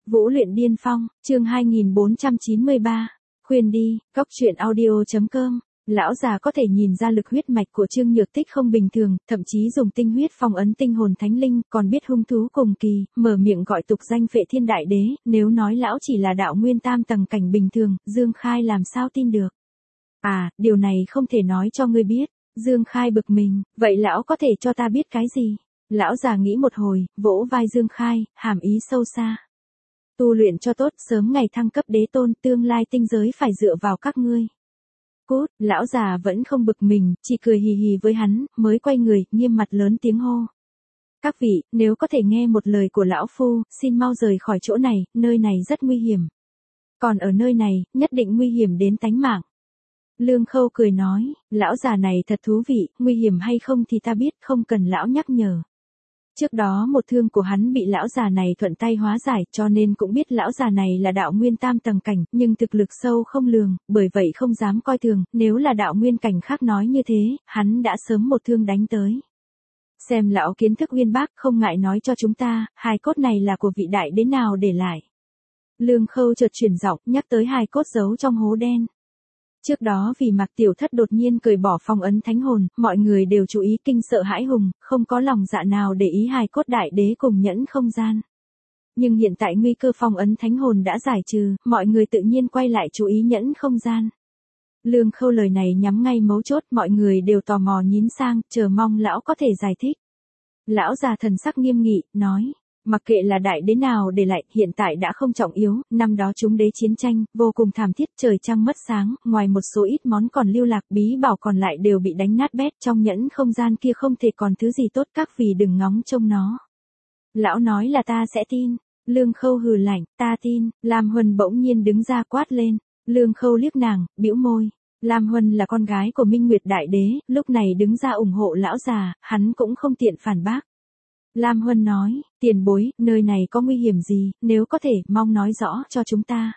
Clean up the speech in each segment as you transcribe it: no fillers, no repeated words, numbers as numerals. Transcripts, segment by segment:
Vũ luyện điên phong, chương 2493. Khuyên đi, cóc truyện audio.com. Lão già có thể nhìn ra lực huyết mạch của Trương Nhược Tích không bình thường, thậm chí dùng tinh huyết phong ấn tinh hồn thánh linh, còn biết hung thú cùng kỳ, mở miệng gọi tục danh Phệ Thiên Đại Đế, nếu nói lão chỉ là đạo nguyên tam tầng cảnh bình thường, Dương Khai làm sao tin được. À, điều này không thể nói cho ngươi biết. Dương Khai bực mình, vậy lão có thể cho ta biết cái gì? Lão già nghĩ một hồi, vỗ vai Dương Khai, hàm ý sâu xa. Tu luyện cho tốt, sớm ngày thăng cấp đế tôn, tương lai tinh giới phải dựa vào các ngươi. Cút, lão già vẫn không bực mình, chỉ cười hì hì với hắn, mới quay người, nghiêm mặt lớn tiếng hô. Các vị, nếu có thể nghe một lời của lão phu, xin mau rời khỏi chỗ này, nơi này rất nguy hiểm. Còn ở nơi này, nhất định nguy hiểm đến tánh mạng. Lương Khâu cười nói, lão già này thật thú vị, nguy hiểm hay không thì ta biết, không cần lão nhắc nhở. Trước đó một thương của hắn bị lão già này thuận tay hóa giải, cho nên cũng biết lão già này là đạo nguyên tam tầng cảnh, nhưng thực lực sâu không lường, bởi vậy không dám coi thường, nếu là đạo nguyên cảnh khác nói như thế, hắn đã sớm một thương đánh tới. Xem lão kiến thức uyên bác, không ngại nói cho chúng ta, hài cốt này là của vị đại đế nào để lại. Lương Khâu chợt chuyển giọng, nhắc tới hài cốt giấu trong hố đen. Trước đó vì Mạc Tiểu Thất đột nhiên cởi bỏ phong ấn thánh hồn, mọi người đều chú ý kinh sợ hãi hùng, không có lòng dạ nào để ý hài cốt đại đế cùng nhẫn không gian. Nhưng hiện tại nguy cơ phong ấn thánh hồn đã giải trừ, mọi người tự nhiên quay lại chú ý nhẫn không gian. Lương Khâu lời này nhắm ngay mấu chốt, mọi người đều tò mò nhín sang, chờ mong lão có thể giải thích. Lão già thần sắc nghiêm nghị, nói. Mặc kệ là đại đế nào để lại, hiện tại đã không trọng yếu, năm đó chúng đế chiến tranh, vô cùng thảm thiết, trời trăng mất sáng, ngoài một số ít món còn lưu lạc, bí bảo còn lại đều bị đánh nát bét, trong nhẫn không gian kia không thể còn thứ gì tốt, các vị đừng ngóng trông nó. Lão nói là ta sẽ tin. Lương Khâu hừ lạnh, ta tin. Lam Huân bỗng nhiên đứng ra quát lên. Lương Khâu liếc nàng, bĩu môi. Lam Huân là con gái của Minh Nguyệt Đại Đế, lúc này đứng ra ủng hộ lão già, hắn cũng không tiện phản bác. Lam Huân nói, tiền bối, nơi này có nguy hiểm gì, nếu có thể, mong nói rõ cho chúng ta.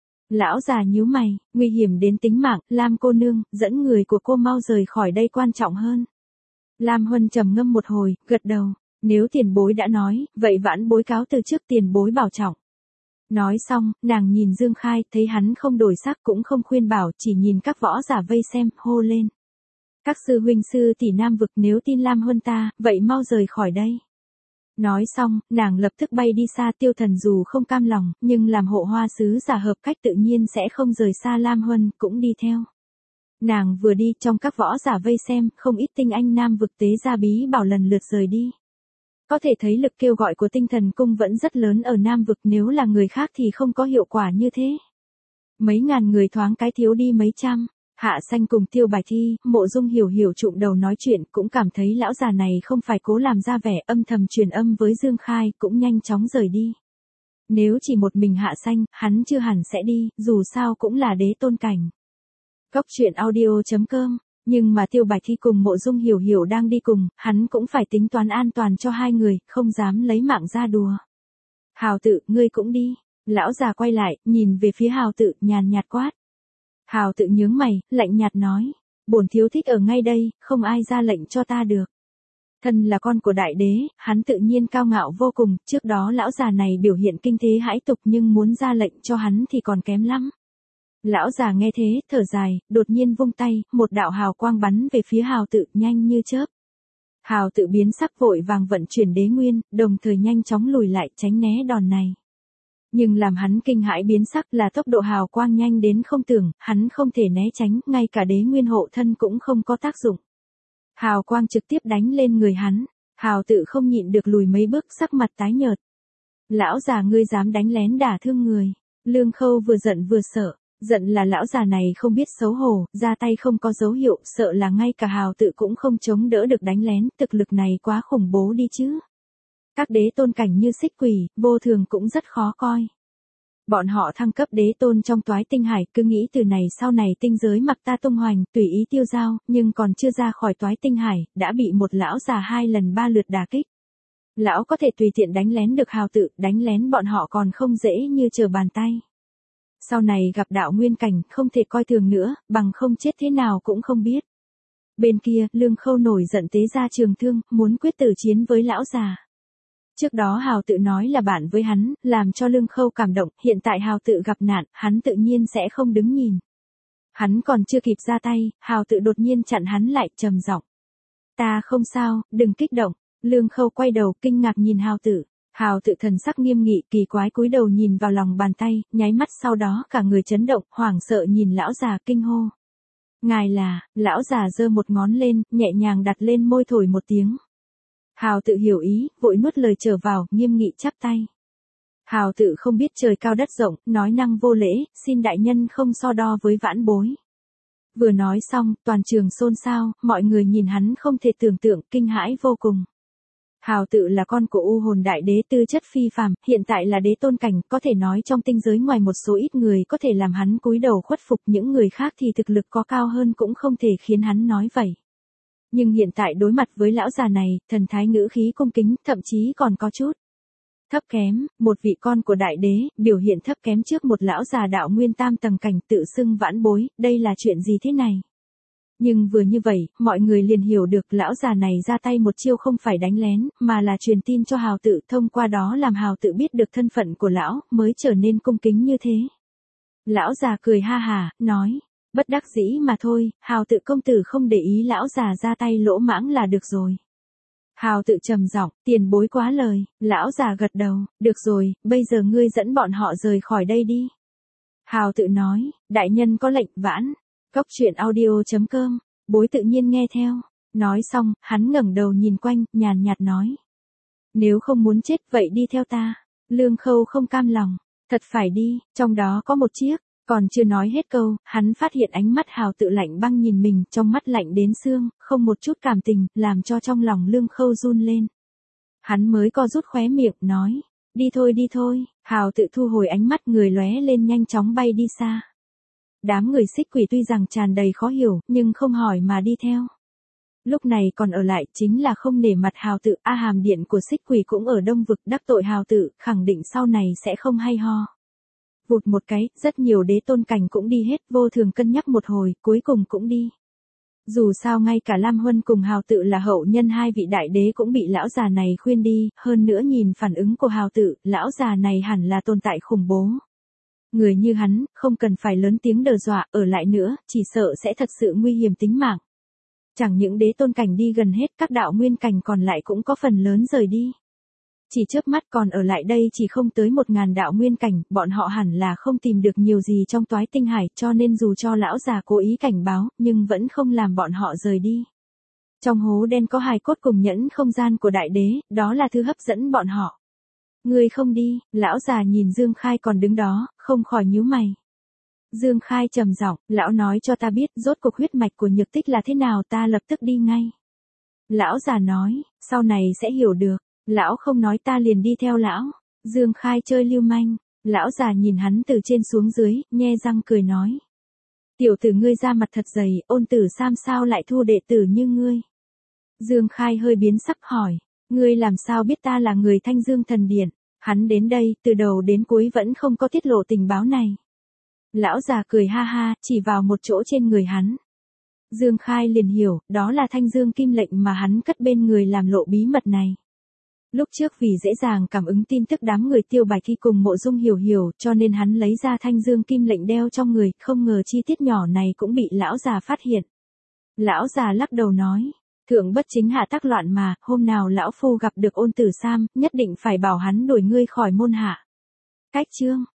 Lão già nhíu mày, nguy hiểm đến tính mạng, Lam cô nương, dẫn người của cô mau rời khỏi đây quan trọng hơn. Lam Huân trầm ngâm một hồi, gật đầu, nếu tiền bối đã nói, vậy vãn bối cáo từ trước tiền bối bảo trọng. Nói xong, nàng nhìn Dương Khai, thấy hắn không đổi sắc cũng không khuyên bảo, chỉ nhìn các võ giả vây xem, hô lên. Các sư huynh sư tỷ nam vực nếu tin Lam Huân ta, vậy mau rời khỏi đây. Nói xong, nàng lập tức bay đi xa. Tiêu Thần dù không cam lòng, nhưng làm hộ hoa sứ giả hợp cách tự nhiên sẽ không rời xa Lam Huân, cũng đi theo. Nàng vừa đi, trong các võ giả vây xem, không ít tinh anh nam vực tế ra bí bảo lần lượt rời đi. Có thể thấy lực kêu gọi của Tinh Thần Cung vẫn rất lớn ở nam vực, nếu là người khác thì không có hiệu quả như thế. Mấy ngàn người thoáng cái thiếu đi mấy trăm. Hạ Xanh cùng Tiêu Bài Thi, Mộ Dung Hiểu Hiểu trụm đầu nói chuyện, cũng cảm thấy lão già này không phải cố làm ra vẻ, âm thầm truyền âm với Dương Khai, cũng nhanh chóng rời đi. Nếu chỉ một mình Hạ Xanh, hắn chưa hẳn sẽ đi, dù sao cũng là đế tôn cảnh. Cóc truyện audio.com. Nhưng mà Tiêu Bài Thi cùng Mộ Dung Hiểu Hiểu đang đi cùng, hắn cũng phải tính toán an toàn cho hai người, không dám lấy mạng ra đùa. Hào Tự, ngươi cũng đi. Lão già quay lại, nhìn về phía Hào Tự, nhàn nhạt quát. Hào Tự nhướng mày, lạnh nhạt nói, bổn thiếu thích ở ngay đây, không ai ra lệnh cho ta được. Thân là con của đại đế, hắn tự nhiên cao ngạo vô cùng, trước đó lão già này biểu hiện kinh thế hãi tục nhưng muốn ra lệnh cho hắn thì còn kém lắm. Lão già nghe thế, thở dài, đột nhiên vung tay, một đạo hào quang bắn về phía Hào Tự, nhanh như chớp. Hào Tự biến sắc vội vàng vận chuyển đế nguyên, đồng thời nhanh chóng lùi lại tránh né đòn này. Nhưng làm hắn kinh hãi biến sắc là tốc độ hào quang nhanh đến không tưởng, hắn không thể né tránh, ngay cả đế nguyên hộ thân cũng không có tác dụng. Hào quang trực tiếp đánh lên người hắn, Hào Tự không nhịn được lùi mấy bước, sắc mặt tái nhợt. Lão già ngươi dám đánh lén đả thương người. Lương Khâu vừa giận vừa sợ, giận là lão già này không biết xấu hổ, ra tay không có dấu hiệu, sợ là ngay cả Hào Tự cũng không chống đỡ được đánh lén, thực lực này quá khủng bố đi chứ. Các đế tôn cảnh như Xích Quỷ, Vô Thường cũng rất khó coi. Bọn họ thăng cấp đế tôn trong Toái Tinh Hải, cứ nghĩ từ này sau này tinh giới mặc ta tung hoành, tùy ý tiêu dao, nhưng còn chưa ra khỏi Toái Tinh Hải, đã bị một lão già 2 lần 3 lượt đả kích. Lão có thể tùy tiện đánh lén được Hào Tự, đánh lén bọn họ còn không dễ như trở bàn tay. Sau này gặp đạo nguyên cảnh, không thể coi thường nữa, bằng không chết thế nào cũng không biết. Bên kia, Lương Khâu nổi giận tế ra trường thương, muốn quyết tử chiến với lão già. Trước đó Hào Tự nói là bạn với hắn, làm cho Lương Khâu cảm động, hiện tại Hào Tự gặp nạn, hắn tự nhiên sẽ không đứng nhìn. Hắn còn chưa kịp ra tay, Hào Tự đột nhiên chặn hắn lại, trầm giọng. Ta không sao, đừng kích động. Lương Khâu quay đầu, kinh ngạc nhìn Hào Tự. Hào Tự thần sắc nghiêm nghị, kỳ quái cúi đầu nhìn vào lòng bàn tay, nháy mắt sau đó cả người chấn động, hoảng sợ nhìn lão già kinh hô. Ngài là, lão già giơ một ngón lên, nhẹ nhàng đặt lên môi thổi một tiếng. Hào Tự hiểu ý, vội nuốt lời trở vào, nghiêm nghị chắp tay. Hào Tự không biết trời cao đất rộng, nói năng vô lễ, xin đại nhân không so đo với vãn bối. Vừa nói xong, toàn trường xôn xao, mọi người nhìn hắn không thể tưởng tượng, kinh hãi vô cùng. Hào Tự là con của U Hồn Đại Đế, tư chất phi phàm, hiện tại là đế tôn cảnh, có thể nói trong tinh giới ngoài một số ít người có thể làm hắn cúi đầu khuất phục, những người khác thì thực lực có cao hơn cũng không thể khiến hắn nói vậy. Nhưng hiện tại đối mặt với lão già này, thần thái ngữ khí cung kính, thậm chí còn có chút thấp kém, một vị con của đại đế, biểu hiện thấp kém trước một lão già đạo nguyên tam tầng cảnh tự xưng vãn bối, đây là chuyện gì thế này? Nhưng vừa như vậy, mọi người liền hiểu được lão già này ra tay một chiêu không phải đánh lén, mà là truyền tin cho Hào Tự, thông qua đó làm Hào Tự biết được thân phận của lão, mới trở nên cung kính như thế. Lão già cười ha hà, nói, bất đắc dĩ mà thôi, Hào Tự công tử không để ý lão già ra tay lỗ mãng là được rồi. Hào Tự trầm giọng, tiền bối quá lời, lão già gật đầu, được rồi, bây giờ ngươi dẫn bọn họ rời khỏi đây đi. Hào Tự nói, đại nhân có lệnh vãn. Cốc truyện audio.com, bối tự nhiên nghe theo. Nói xong, hắn ngẩng đầu nhìn quanh, nhàn nhạt nói. Nếu không muốn chết vậy đi theo ta. Lương Khâu không cam lòng. Thật phải đi, trong đó có một chiếc. Còn chưa nói hết câu, hắn phát hiện ánh mắt Hào Tự lạnh băng nhìn mình, trong mắt lạnh đến xương, không một chút cảm tình, làm cho trong lòng Lương Khâu run lên. Hắn mới co rút khóe miệng, nói. Đi thôi. Hào Tự thu hồi ánh mắt, người lóe lên nhanh chóng bay đi xa. Đám người Xích Quỷ tuy rằng tràn đầy khó hiểu, nhưng không hỏi mà đi theo. Lúc này còn ở lại chính là không nể mặt Hào Tự, hàm điện của Xích Quỷ cũng ở Đông Vực, đắc tội Hào Tự, khẳng định sau này sẽ không hay ho. Vụt một cái, rất nhiều đế tôn cảnh cũng đi hết, vô thường cân nhắc một hồi, cuối cùng cũng đi. Dù sao ngay cả Lam Huân cùng Hào Tự là hậu nhân hai vị đại đế cũng bị lão già này khuyên đi, hơn nữa nhìn phản ứng của Hào Tự, lão già này hẳn là tồn tại khủng bố. Người như hắn, không cần phải lớn tiếng đe dọa, ở lại nữa, chỉ sợ sẽ thật sự nguy hiểm tính mạng. Chẳng những đế tôn cảnh đi gần hết, các đạo nguyên cảnh còn lại cũng có phần lớn rời đi. Chỉ chớp mắt còn ở lại đây chỉ không tới 1000 đạo nguyên cảnh, bọn họ hẳn là không tìm được nhiều gì trong toái tinh hải, cho nên dù cho lão già cố ý cảnh báo, nhưng vẫn không làm bọn họ rời đi. Trong hố đen có hài cốt cùng nhẫn không gian của đại đế, đó là thứ hấp dẫn bọn họ. Ngươi không đi, lão già nhìn Dương Khai còn đứng đó, không khỏi nhíu mày. Dương Khai trầm giọng, lão nói cho ta biết rốt cuộc huyết mạch của Nhược Tích là thế nào, ta lập tức đi ngay. Lão già nói, sau này sẽ hiểu được, lão không nói ta liền đi theo lão. Dương Khai chơi lưu manh, lão già nhìn hắn từ trên xuống dưới, nhe răng cười nói. Tiểu tử ngươi ra mặt thật dày, Ôn Tử Sam sao lại thu đệ tử như ngươi? Dương Khai hơi biến sắc hỏi. Ngươi làm sao biết ta là người Thanh Dương Thần Điện? Hắn đến đây, từ đầu đến cuối vẫn không có tiết lộ tình báo này. Lão già cười ha ha, chỉ vào một chỗ trên người hắn. Dương Khai liền hiểu, đó là Thanh Dương Kim Lệnh mà hắn cất bên người làm lộ bí mật này. Lúc trước vì dễ dàng cảm ứng tin tức đám người Tiêu Bạch Thi cùng Mộ Dung hiểu, cho nên hắn lấy ra Thanh Dương Kim Lệnh đeo trong người, không ngờ chi tiết nhỏ này cũng bị lão già phát hiện. Lão già lắc đầu nói. Thượng bất chính hạ tắc loạn mà, hôm nào lão phu gặp được Ôn Tử Sam, nhất định phải bảo hắn đuổi ngươi khỏi môn hạ. Cách chương